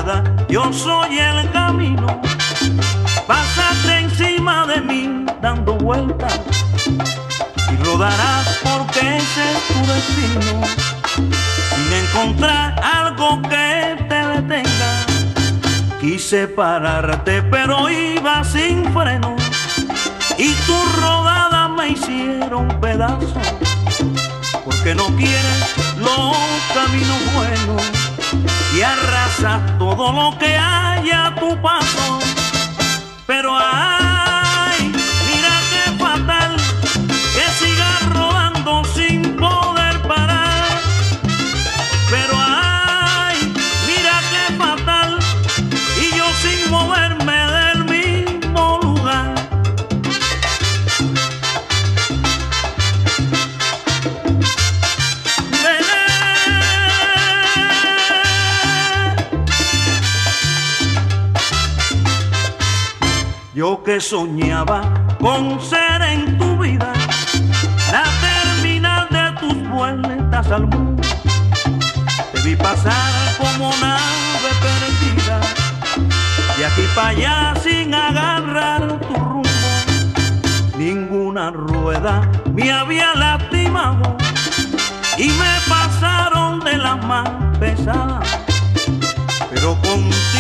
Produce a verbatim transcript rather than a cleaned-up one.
rueda, yo soy el camino. Pásate encima de mí dando vueltas y rodarás porque ese es tu destino. Sin encontrar algo que te detenga, quise pararte pero iba sin freno y tus rodadas me hicieron pedazos, porque no quieres los caminos buenos y arrasas todo lo que hay a tu paso. Pero ay, mira qué fatal que sigas rodando sin poder parar. Pero ay, mira qué fatal y yo sin moverme del mismo lugar. Yo que soñaba con ser en tu vida la terminal de tus vueltas al mundo, te vi pasar como nave perdida, de aquí para allá sin agarrar tu rumbo. Ninguna rueda me había lastimado y me pasaron de las más pesadas, pero con